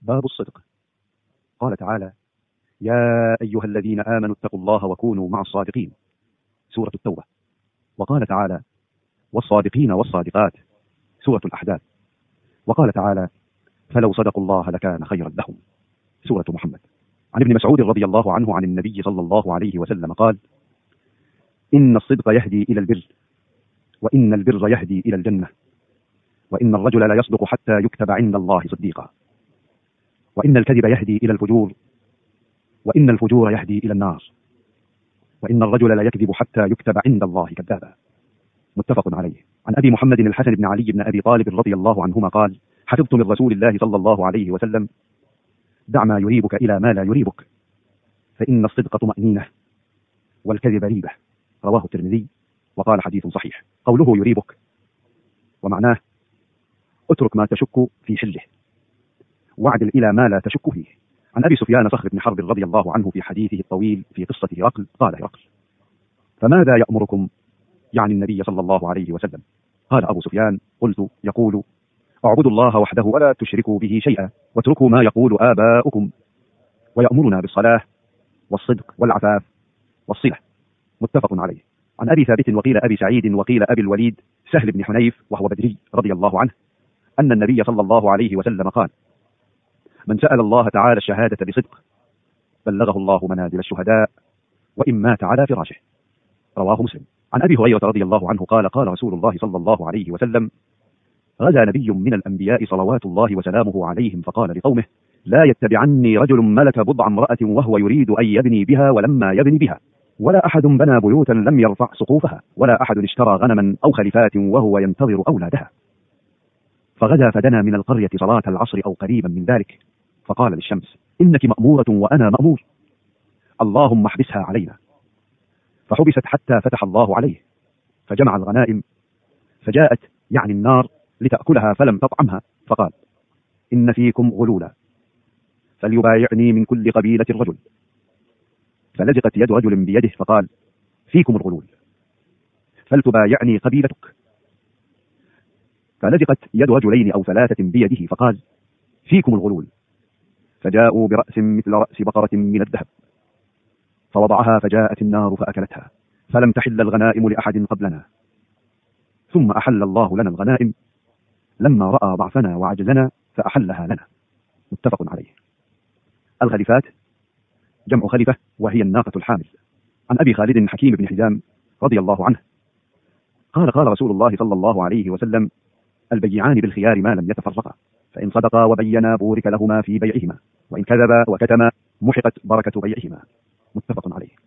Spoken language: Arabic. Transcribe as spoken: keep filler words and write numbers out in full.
باب الصدق. قال تعالى: يا أيها الذين آمنوا اتقوا الله وكونوا مع الصادقين، سورة التوبة. وقال تعالى: والصادقين والصادقات، سورة الأحزاب. وقال تعالى: فلو صدقوا الله لكان خيرا لهم، سورة محمد. عن ابن مسعود رضي الله عنه عن النبي صلى الله عليه وسلم قال: إن الصدق يهدي إلى البر، وإن البر يهدي إلى الجنة، وإن الرجل لا يصدق حتى يكتب عند الله صديقا، وإن الكذب يهدي إلى الفجور، وإن الفجور يهدي إلى النار، وإن الرجل لا يكذب حتى يكتب عند الله كذابا، متفق عليه. عن أبي محمد الحسن بن علي بن أبي طالب رضي الله عنهما قال: حفظت من رسول الله صلى الله عليه وسلم: دع ما يريبك إلى ما لا يريبك، فإن الصدق طمأنينة والكذب ريبة، رواه الترمذي وقال حديث صحيح. قوله يريبك ومعناه اترك ما تشك في حله، واعدل إلى ما لا تشك فيه. عن أبي سفيان صخر بن حرب رضي الله عنه في حديثه الطويل في قصة هرقل قال هرقل: فماذا يأمركم؟ يعني النبي صلى الله عليه وسلم. قال أبو سفيان: قلت: يقول: اعبدوا الله وحده ولا تشركوا به شيئا، واتركوا ما يقول آباؤكم، ويأمرنا بالصلاة والصدق والعفاف والصلة، متفق عليه. عن أبي ثابت وقيل أبي سعيد وقيل أبي الوليد سهل بن حنيف وهو بدري رضي الله عنه أن النبي صلى الله عليه وسلم قال: من سأل الله تعالى الشهادة بصدق بلغه الله منازل الشهداء وإن مات على فراشه، رواه مسلم. عن أبي هريرة رضي الله عنه قال: قال رسول الله صلى الله عليه وسلم: غزا نبي من الأنبياء صلوات الله وسلامه عليهم فقال لقومه: لا يتبعني رجل ملك بضع امرأة وهو يريد أن يبني بها ولما يبني بها، ولا أحد بنى بيوتا لم يرفع سقوفها، ولا أحد اشترى غنما أو خلفات وهو ينتظر أولادها. فغدا فدنا من القرية صلاة العصر أو قريبا من ذلك، فقال للشمس: إنك مأمورة وأنا مأمور، اللهم احبسها علينا. فحبست حتى فتح الله عليه، فجمع الغنائم، فجاءت يعني النار لتأكلها فلم تطعمها، فقال: إن فيكم غلولا، فليبايعني من كل قبيلة رجل. فلزقت يد رجل بيده فقال: فيكم الغلول، فلتبايعني قبيلتك. فلزقت يد رجلين أو ثلاثة بيده فقال: فيكم الغلول، فجاءوا برأس مثل رأس بقرة من الذهب، فوضعها فجاءت النار فأكلتها، فلم تحل الغنائم لأحد قبلنا، ثم أحل الله لنا الغنائم لما رأى ضعفنا وعجزنا فأحلها لنا، متفق عليه. الخليفات جمع خليفة وهي الناقة الحامل. عن أبي خالد حكيم بن حزام رضي الله عنه قال: قال رسول الله صلى الله عليه وسلم: البيعان بالخيار ما لم يتفرقا، فإن صدقا وبينا بورك لهما في بيعهما، وإن كذبا وكتما محقت بركة بيعهما، متفق عليه.